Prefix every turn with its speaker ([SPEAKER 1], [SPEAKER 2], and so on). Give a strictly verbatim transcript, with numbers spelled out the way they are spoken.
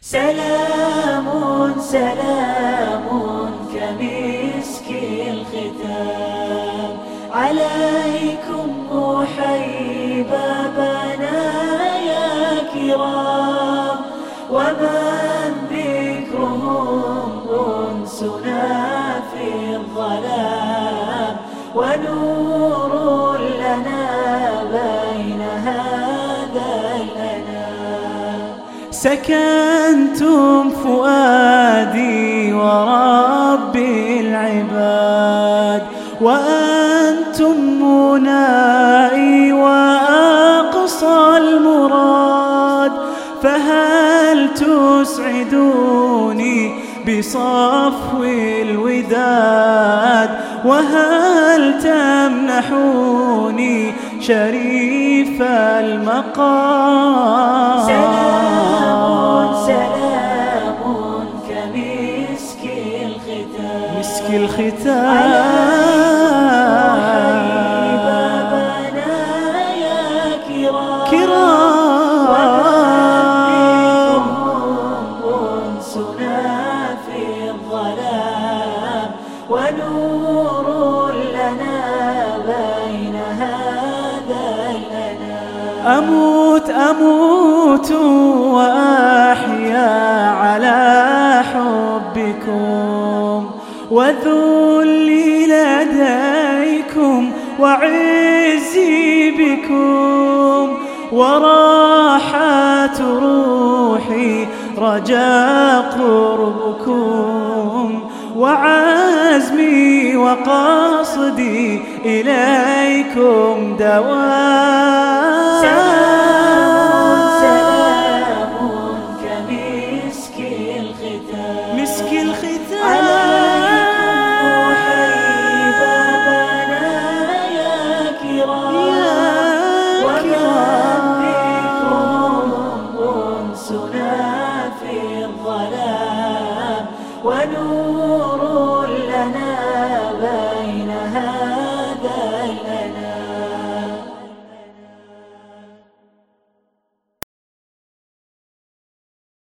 [SPEAKER 1] سلام سلام كمسك الختام عليكم أحيي بابنا يا كرام، ومن ذكرهم أنسنا في الظلام، ونور لنا بين هذا الأنام. سكنتم فؤادي ورب العباد، وأنتم منائي وأقصى المراد، فهل تسعدوني بصفو الوداد، وهل تمنحوني شريف المقام؟
[SPEAKER 2] سلام سلام كمسك الختام،
[SPEAKER 1] مسك الختام
[SPEAKER 2] عليكم بابنا يا كرام،
[SPEAKER 1] كرام،
[SPEAKER 2] أنسنا في الظلام، ونور لنا بين هذا الأنام.
[SPEAKER 1] أموت أموت وأحيا على حبكم، وذلي لديكم وعزي بكم، وراحة روحي رجاء قربكم، وعزمي وقصدي إليكم دوام.
[SPEAKER 2] سلام سلام كمسك الختام،
[SPEAKER 1] مسك الختام
[SPEAKER 2] عليكم أحيي بابنا يا كرام، ومن ذكرهم أنسنا في الظلام، ونور